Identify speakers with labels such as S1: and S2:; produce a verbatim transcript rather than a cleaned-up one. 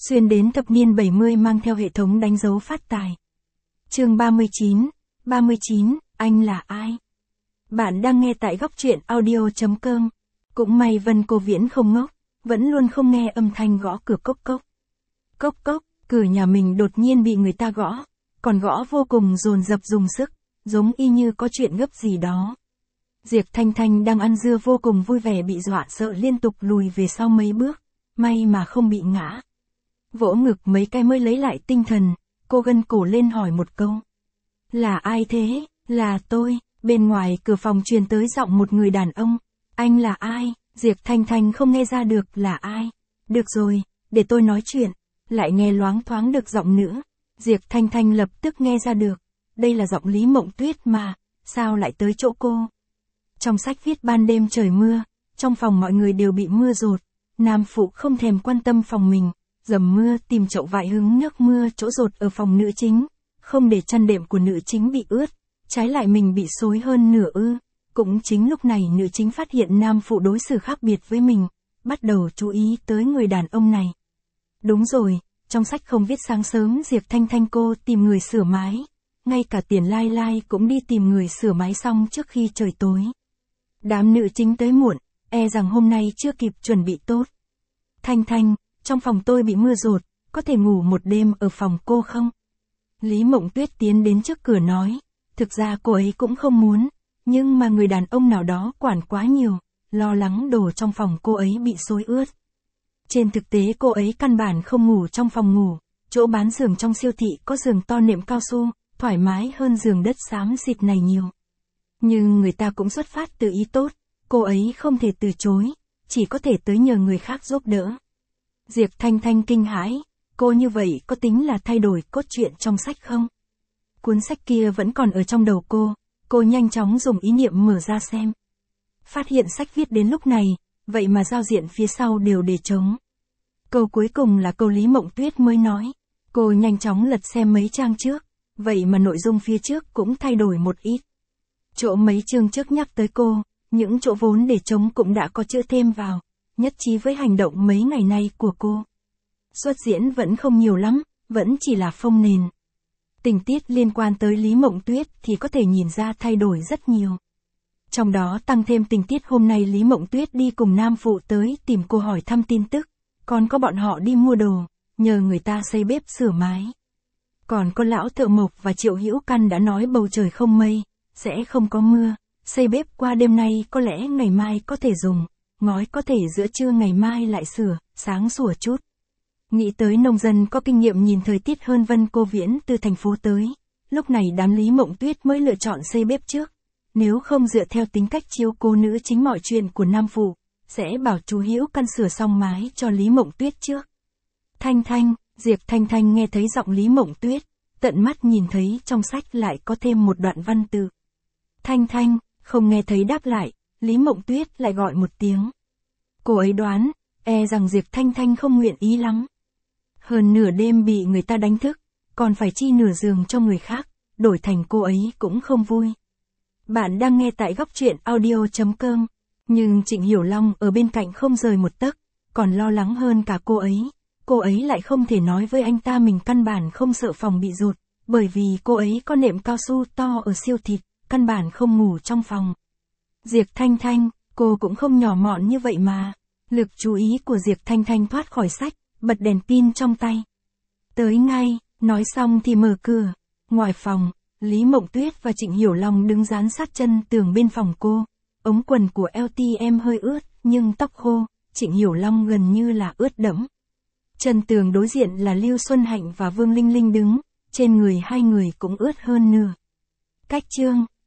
S1: Xuyên đến thập niên bảy mươi mang theo hệ thống đánh dấu phát tài. Chương ba mươi chín, ba mươi chín, anh là ai? Bạn đang nghe tại góc truyện audio chấm com. Cũng may Vân Cô Viễn không ngốc, vẫn luôn không nghe âm thanh gõ cửa cốc cốc. Cốc cốc, cửa nhà mình đột nhiên bị người ta gõ, còn gõ vô cùng dồn dập dùng sức, giống y như có chuyện gấp gì đó. Diệp Thanh Thanh đang ăn dưa vô cùng vui vẻ bị dọa sợ liên tục lùi về sau mấy bước, may mà không bị ngã. Vỗ ngực mấy cái mới lấy lại tinh thần, cô gân cổ lên hỏi một câu. Là ai thế? Là tôi. Bên ngoài cửa phòng truyền tới giọng một người đàn ông. Anh là ai? Diệp Thanh Thanh không nghe ra được là ai. Được rồi, để tôi nói chuyện. Lại nghe loáng thoáng được giọng nữ. Diệp Thanh Thanh lập tức nghe ra được. Đây là giọng Lý Mộng Tuyết mà, sao lại tới chỗ cô? Trong sách viết ban đêm trời mưa, trong phòng mọi người đều bị mưa dột. Nam phụ không thèm quan tâm phòng mình, dầm mưa tìm chậu vải hứng nước mưa chỗ dột ở phòng nữ chính, không để chăn đệm của nữ chính bị ướt, trái lại mình bị xối hơn nửa ư. Cũng chính lúc này nữ chính phát hiện nam phụ đối xử khác biệt với mình, bắt đầu chú ý tới người đàn ông này. Đúng rồi, trong sách không viết sáng sớm Diệp Thanh Thanh cô tìm người sửa mái, ngay cả Tiền Lai Lai cũng đi tìm người sửa mái xong trước khi trời tối. Đám nữ chính tới muộn, e rằng hôm nay chưa kịp chuẩn bị tốt. Thanh Thanh, trong phòng tôi bị mưa dột, có thể ngủ một đêm ở phòng cô không? Lý Mộng Tuyết tiến đến trước cửa nói, thực ra cô ấy cũng không muốn, nhưng mà người đàn ông nào đó quản quá nhiều, lo lắng đồ trong phòng cô ấy bị xối ướt. Trên thực tế cô ấy căn bản không ngủ trong phòng ngủ, chỗ bán giường trong siêu thị có giường to nệm cao su, thoải mái hơn giường đất xám xịt này nhiều. Nhưng người ta cũng xuất phát từ ý tốt, cô ấy không thể từ chối, chỉ có thể tới nhờ người khác giúp đỡ. Diệp Thanh Thanh kinh hãi, cô như vậy có tính là thay đổi cốt truyện trong sách không? Cuốn sách kia vẫn còn ở trong đầu cô, cô nhanh chóng dùng ý niệm mở ra xem. Phát hiện sách viết đến lúc này, vậy mà giao diện phía sau đều để trống. Câu cuối cùng là câu Lý Mộng Tuyết mới nói, cô nhanh chóng lật xem mấy trang trước, vậy mà nội dung phía trước cũng thay đổi một ít. Chỗ mấy chương trước nhắc tới cô, những chỗ vốn để trống cũng đã có chữ thêm vào, nhất trí với hành động mấy ngày nay của cô. Xuất diễn vẫn không nhiều lắm, vẫn chỉ là phông nền. Tình tiết liên quan tới Lý Mộng Tuyết thì có thể nhìn ra thay đổi rất nhiều. Trong đó tăng thêm tình tiết hôm nay Lý Mộng Tuyết đi cùng nam phụ tới tìm cô hỏi thăm tin tức, còn có bọn họ đi mua đồ, nhờ người ta xây bếp sửa mái. Còn có lão thợ mộc và Triệu Hữu Căn đã nói bầu trời không mây, sẽ không có mưa, xây bếp qua đêm nay có lẽ ngày mai có thể dùng, ngói có thể giữa trưa ngày mai lại sửa, sáng sủa chút. Nghĩ tới nông dân có kinh nghiệm nhìn thời tiết hơn Vân Cô Viễn từ thành phố tới, lúc này đám Lý Mộng Tuyết mới lựa chọn xây bếp trước, nếu không dựa theo tính cách chiếu cố nữ chính mọi chuyện của nam phụ, sẽ bảo chú Hữu Căn sửa xong mái cho Lý Mộng Tuyết trước. Thanh Thanh, Diệp Thanh Thanh nghe thấy giọng Lý Mộng Tuyết, tận mắt nhìn thấy trong sách lại có thêm một đoạn văn tự. Thanh Thanh, không nghe thấy đáp lại, Lý Mộng Tuyết lại gọi một tiếng. Cô ấy đoán, e rằng Diệp Thanh Thanh không nguyện ý lắm. Hơn nửa đêm bị người ta đánh thức, còn phải chi nửa giường cho người khác, đổi thành cô ấy cũng không vui. Bạn đang nghe tại góc truyện audio chấm com, nhưng Trịnh Hiểu Long ở bên cạnh không rời một tấc, còn lo lắng hơn cả cô ấy. Cô ấy lại không thể nói với anh ta mình căn bản không sợ phòng bị dột, bởi vì cô ấy có nệm cao su to ở siêu thị, căn bản không ngủ trong phòng. Diệp Thanh Thanh, cô cũng không nhỏ mọn như vậy mà. Lực chú ý của Diệp Thanh Thanh thoát khỏi sách, bật đèn pin trong tay. Tới ngay, nói xong thì mở cửa. Ngoài phòng, Lý Mộng Tuyết và Trịnh Hiểu Long đứng dán sát chân tường bên phòng cô. Ống quần của lờ tê em hơi ướt, nhưng tóc khô, Trịnh Hiểu Long gần như là ướt đẫm. Chân tường đối diện là Lưu Xuân Hạnh và Vương Linh Linh đứng, trên người hai người cũng ướt hơn nửa. Cách chương,